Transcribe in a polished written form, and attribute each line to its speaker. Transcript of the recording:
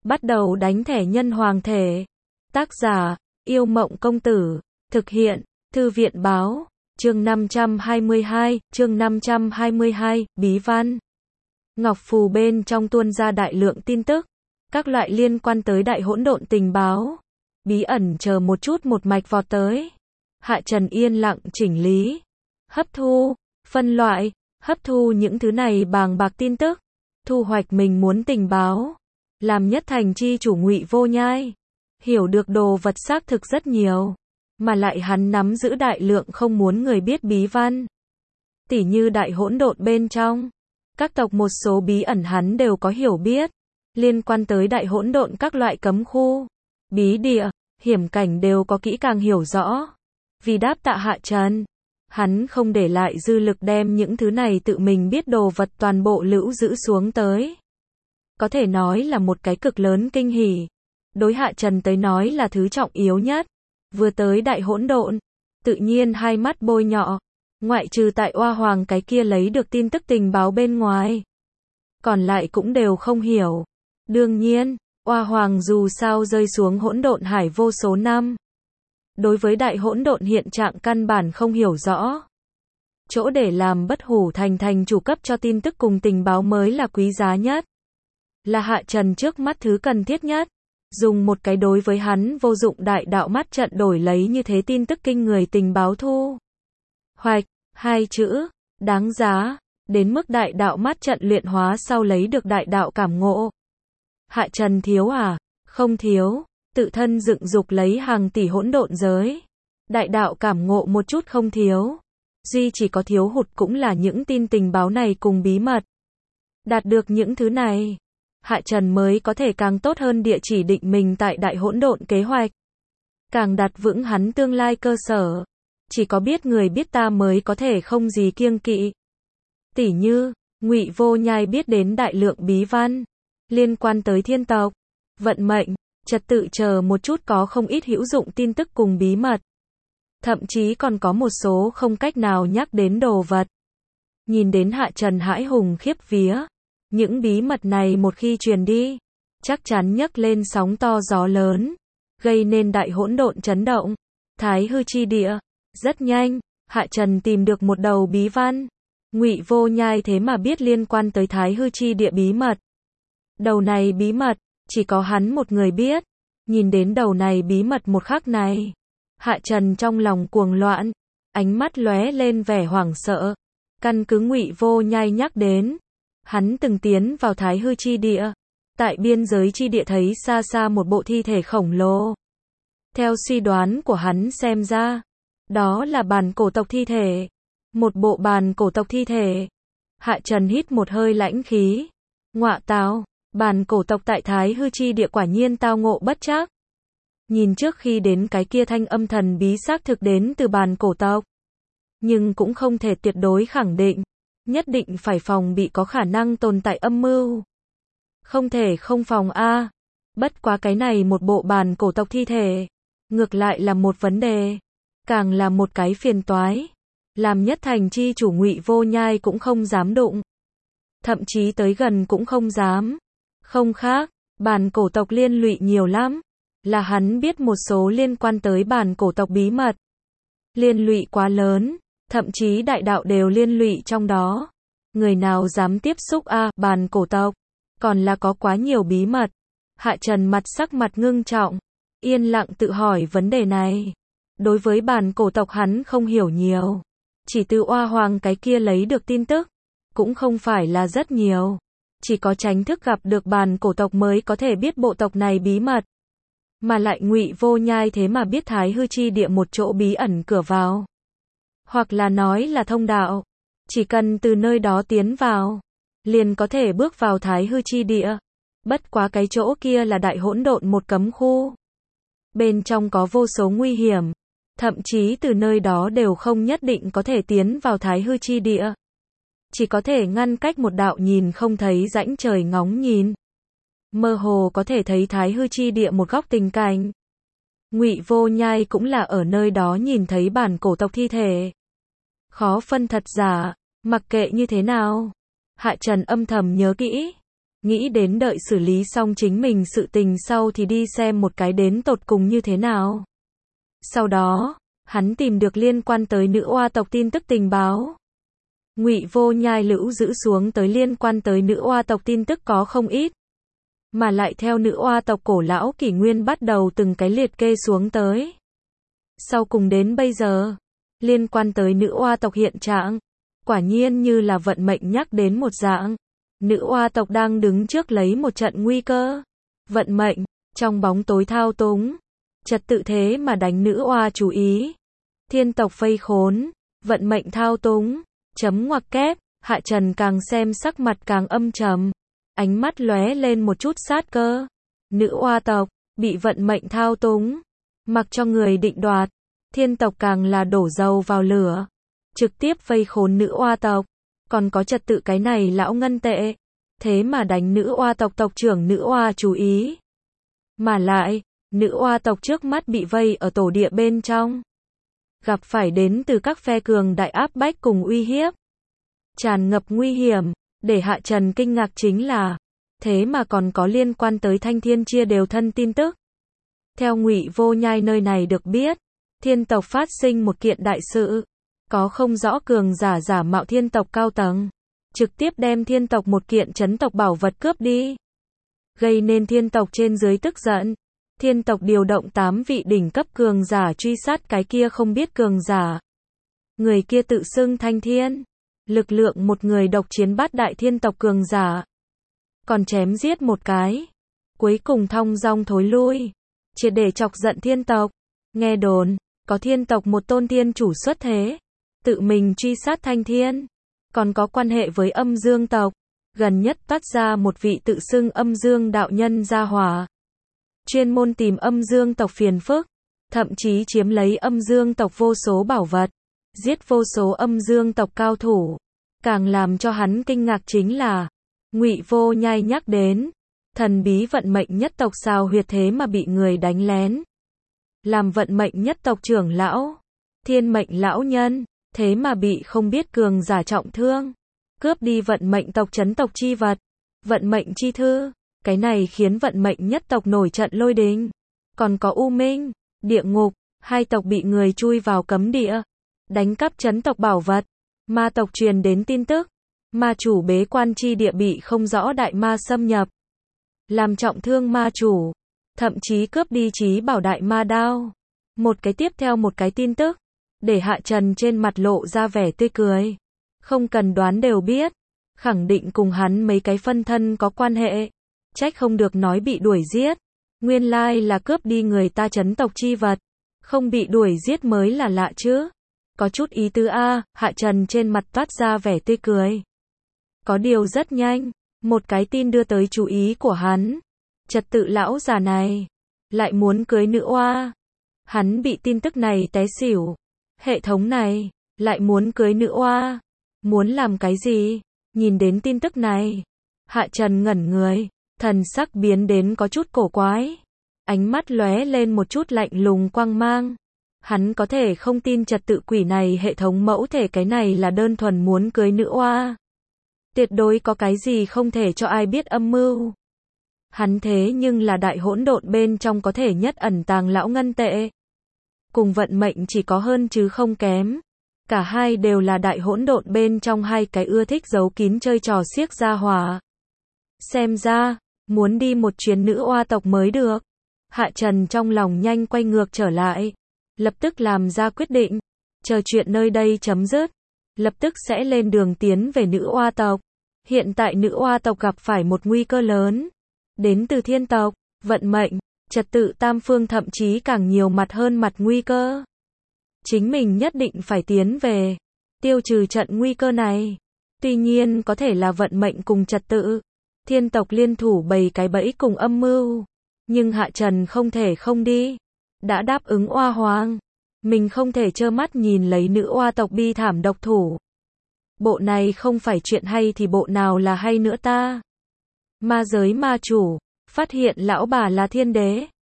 Speaker 1: Bắt đầu đánh thẻ nhân hoàng thể. Tác giả, Yêu Mộng Công Tử. Thực hiện, Thư viện Báo. Chương 522, Bí văn. Ngọc phù bên trong tuôn ra đại lượng tin tức, các loại liên quan tới đại hỗn độn tình báo. Bí ẩn chờ một chút một mạch vọt tới. Hạ Trần yên lặng chỉnh lý, hấp thu, phân loại, hấp thu những thứ này bàng bạc tin tức, thu hoạch mình muốn tình báo. Làm nhất thành chi chủ Ngụy Vô Nhai, hiểu được đồ vật xác thực rất nhiều, mà lại hắn nắm giữ đại lượng không muốn người biết bí văn. Tỉ như đại hỗn độn bên trong, các tộc một số bí ẩn hắn đều có hiểu biết, liên quan tới đại hỗn độn các loại cấm khu, bí địa, hiểm cảnh đều có kỹ càng hiểu rõ. Vì đáp tạ Hạ Trần, hắn không để lại dư lực đem những thứ này tự mình biết đồ vật toàn bộ lưu giữ xuống tới. Có thể nói là một cái cực lớn kinh hỉ. Đối Hạ Trần tới nói là thứ trọng yếu nhất. Vừa tới đại hỗn độn, tự nhiên hai mắt bôi nhọ. Ngoại trừ tại Oa Hoàng cái kia lấy được tin tức tình báo bên ngoài, còn lại cũng đều không hiểu. Đương nhiên, Oa Hoàng dù sao rơi xuống hỗn độn hải vô số năm, đối với đại hỗn độn hiện trạng căn bản không hiểu rõ. Chỗ để làm bất hủ thành chủ cấp cho tin tức cùng tình báo mới là quý giá nhất, là Hạ Trần trước mắt thứ cần thiết nhất. Dùng một cái đối với hắn vô dụng đại đạo mắt trận đổi lấy như thế tin tức kinh người tình báo thu hoạch, hai chữ, đáng giá, đến mức đại đạo mắt trận luyện hóa sau lấy được đại đạo cảm ngộ. Hạ Trần thiếu à? Không thiếu, tự thân dựng dục lấy hàng tỷ hỗn độn giới. Đại đạo cảm ngộ một chút không thiếu. Duy chỉ có thiếu hụt cũng là những tin tình báo này cùng bí mật. Đạt được những thứ này, Hạ Trần mới có thể càng tốt hơn địa chỉ định mình tại đại hỗn độn kế hoạch. Càng đặt vững hắn tương lai cơ sở. Chỉ có biết người biết ta mới có thể không gì kiêng kỵ. Tỉ như, Ngụy Vô Nhai biết đến đại lượng bí văn, liên quan tới thiên tộc, vận mệnh, trật tự chờ một chút có không ít hữu dụng tin tức cùng bí mật. Thậm chí còn có một số không cách nào nhắc đến đồ vật. Nhìn đến Hạ Trần hãi hùng khiếp vía. Những bí mật này một khi truyền đi, chắc chắn nhấc lên sóng to gió lớn, gây nên đại hỗn độn chấn động. Thái hư chi địa. Rất nhanh, Hạ Trần tìm được một đầu bí văn. Ngụy Vô Nhai thế mà biết liên quan tới Thái hư chi địa bí mật. Đầu này bí mật, chỉ có hắn một người biết. Nhìn đến đầu này bí mật một khắc này, Hạ Trần trong lòng cuồng loạn, ánh mắt lóe lên vẻ hoảng sợ. Căn cứ Ngụy Vô Nhai nhắc đến, hắn từng tiến vào Thái hư chi địa, tại biên giới chi địa thấy xa xa một bộ thi thể khổng lồ. Theo suy đoán của hắn xem ra, đó là bàn cổ tộc thi thể. Một bộ bàn cổ tộc thi thể. Hạ Trần hít một hơi lãnh khí. Ngọa tào, bàn cổ tộc tại Thái hư chi địa quả nhiên tao ngộ bất trắc. Nhìn trước khi đến cái kia thanh âm thần bí xác thực đến từ bàn cổ tộc, nhưng cũng không thể tuyệt đối khẳng định. Nhất định phải phòng bị có khả năng tồn tại âm mưu. Không thể không phòng a. Bất quá cái này một bộ bàn cổ tộc thi thể, ngược lại là một vấn đề, càng là một cái phiền toái. Làm nhất thành chi chủ Ngụy Vô Nhai cũng không dám đụng, thậm chí tới gần cũng không dám. Không khác, bàn cổ tộc liên lụy nhiều lắm, là hắn biết một số liên quan tới bàn cổ tộc bí mật. Liên lụy quá lớn, thậm chí đại đạo đều liên lụy trong đó. Người nào dám tiếp xúc bàn cổ tộc, còn là có quá nhiều bí mật. Hạ Trần sắc mặt ngưng trọng, yên lặng tự hỏi vấn đề này. Đối với bàn cổ tộc hắn không hiểu nhiều, chỉ từ Oa Hoàng cái kia lấy được tin tức, cũng không phải là rất nhiều. Chỉ có chính thức gặp được bàn cổ tộc mới có thể biết bộ tộc này bí mật. Mà lại Ngụy Vô Nhai thế mà biết Thái hư chi địa một chỗ bí ẩn cửa vào. Hoặc là nói là thông đạo. Chỉ cần từ nơi đó tiến vào, liền có thể bước vào Thái hư chi địa. Bất quá cái chỗ kia là đại hỗn độn một cấm khu. Bên trong có vô số nguy hiểm. Thậm chí từ nơi đó đều không nhất định có thể tiến vào Thái hư chi địa. Chỉ có thể ngăn cách một đạo nhìn không thấy rãnh trời ngóng nhìn. Mơ hồ có thể thấy Thái hư chi địa một góc tình cảnh. Ngụy Vô Nhai cũng là ở nơi đó nhìn thấy bản cổ tộc thi thể. Khó phân thật giả, mặc kệ như thế nào. Hạ Trần âm thầm nhớ kỹ. nghĩ đến đợi xử lý xong chính mình sự tình sau thì đi xem một cái đến tột cùng như thế nào. Sau đó, hắn tìm được liên quan tới nữ oa tộc tin tức tình báo. Ngụy Vô Nhai Lữ giữ xuống tới liên quan tới nữ oa tộc tin tức có không ít, mà lại theo nữ oa tộc cổ lão kỷ nguyên bắt đầu từng cái liệt kê xuống tới. Sau cùng đến bây giờ, liên quan tới nữ oa tộc hiện trạng, quả nhiên như là vận mệnh nhắc đến một dạng. Nữ oa tộc đang đứng trước lấy một trận nguy cơ. Vận mệnh, trong bóng tối thao túng, trật tự thế mà đánh nữ oa chú ý. Thiên tộc vây khốn, vận mệnh thao túng, chấm ngoặc kép, Hạ Trần càng xem sắc mặt càng âm trầm, ánh mắt lóe lên một chút sát cơ. Nữ oa tộc, bị vận mệnh thao túng, mặc cho người định đoạt, thiên tộc càng là đổ dầu vào lửa, trực tiếp vây khốn nữ oa tộc, còn có trật tự cái này lão ngân tệ, thế mà đánh nữ oa tộc tộc trưởng nữ oa chú ý. Mà lại, nữ oa tộc trước mắt bị vây ở tổ địa bên trong, gặp phải đến từ các phe cường đại áp bách cùng uy hiếp, tràn ngập nguy hiểm, để Hạ Trần kinh ngạc chính là, thế mà còn có liên quan tới Thanh Thiên chia đều thân tin tức. Theo Ngụy Vô Nhai nơi này được biết, thiên tộc phát sinh một kiện đại sự, có không rõ cường giả giả mạo thiên tộc cao tầng, trực tiếp đem thiên tộc một kiện chấn tộc bảo vật cướp đi, gây nên thiên tộc trên dưới tức giận. Thiên tộc điều động 8 vị đỉnh cấp cường giả truy sát cái kia không biết cường giả. Người kia tự xưng Thanh Thiên, lực lượng một người độc chiến bát đại thiên tộc cường giả, còn chém giết một cái, cuối cùng thong dong thối lui, triệt để chọc giận thiên tộc. Nghe đồn, có thiên tộc một tôn thiên chủ xuất thế, tự mình truy sát Thanh Thiên, còn có quan hệ với Âm Dương tộc, gần nhất toát ra một vị tự xưng Âm Dương đạo nhân gia hỏa, chuyên môn tìm Âm Dương tộc phiền phức, thậm chí chiếm lấy Âm Dương tộc vô số bảo vật, giết vô số Âm Dương tộc cao thủ. Càng làm cho hắn kinh ngạc chính là, Ngụy Vô Nhai nhắc đến, thần bí vận mệnh nhất tộc sao huyệt thế mà bị người đánh lén. Làm vận mệnh nhất tộc trưởng lão, thiên mệnh lão nhân, thế mà bị không biết cường giả trọng thương, cướp đi vận mệnh tộc chấn tộc chi vật, vận mệnh chi thư. Cái này khiến vận mệnh nhất tộc nổi trận lôi đình. Còn có U Minh, Địa Ngục, hai tộc bị người chui vào cấm địa, đánh cắp chấn tộc bảo vật. Ma tộc truyền đến tin tức, ma chủ bế quan chi địa bị không rõ đại ma xâm nhập, làm trọng thương ma chủ, thậm chí cướp đi chí bảo đại ma đao. Một cái tiếp theo một cái tin tức, để Hạ Trần trên mặt lộ ra vẻ tươi cười. Không cần đoán đều biết, khẳng định cùng hắn mấy cái phân thân có quan hệ. Trách không được nói bị đuổi giết, nguyên lai là cướp đi người ta chấn tộc chi vật, không bị đuổi giết mới là lạ chứ. Có chút ý tứ a. Hạ Trần trên mặt toát ra vẻ tươi cười. Có điều rất nhanh, một cái tin đưa tới chú ý của hắn. Trật tự lão già này lại muốn cưới nữ oa. Hắn bị tin tức này té xỉu. Hệ thống này lại muốn cưới nữ oa, muốn làm cái gì? Nhìn đến tin tức này, Hạ Trần ngẩn người, thần sắc biến đến có chút cổ quái, ánh mắt lóe lên một chút lạnh lùng quang mang. Hắn có thể không tin trật tự quỷ này hệ thống mẫu thể cái này là đơn thuần muốn cưới nữ oa. Tuyệt đối có cái gì không thể cho ai biết âm mưu. Hắn thế nhưng là đại hỗn độn bên trong có thể nhất ẩn tàng lão ngân tệ. Cùng vận mệnh chỉ có hơn chứ không kém. Cả hai đều là đại hỗn độn bên trong hai cái ưa thích giấu kín chơi trò xiếc gia hỏa. Xem ra, muốn đi một chuyến nữ oa tộc mới được. Hạ Trần trong lòng nhanh quay ngược trở lại, lập tức làm ra quyết định, chờ chuyện nơi đây chấm dứt, lập tức sẽ lên đường tiến về nữ oa tộc. Hiện tại nữ oa tộc gặp phải một nguy cơ lớn, đến từ thiên tộc, vận mệnh, trật tự tam phương thậm chí càng nhiều mặt hơn mặt nguy cơ. Chính mình nhất định phải tiến về, tiêu trừ trận nguy cơ này. Tuy nhiên có thể là vận mệnh cùng trật tự, thiên tộc liên thủ bày cái bẫy cùng âm mưu, nhưng Hạ Trần không thể không đi. Đã đáp ứng oa hoàng, mình không thể trơ mắt nhìn lấy nữ oa tộc bi thảm độc thủ. Bộ này không phải chuyện hay thì bộ nào là hay nữa ta? Ma giới ma chủ, phát hiện lão bà là thiên đế.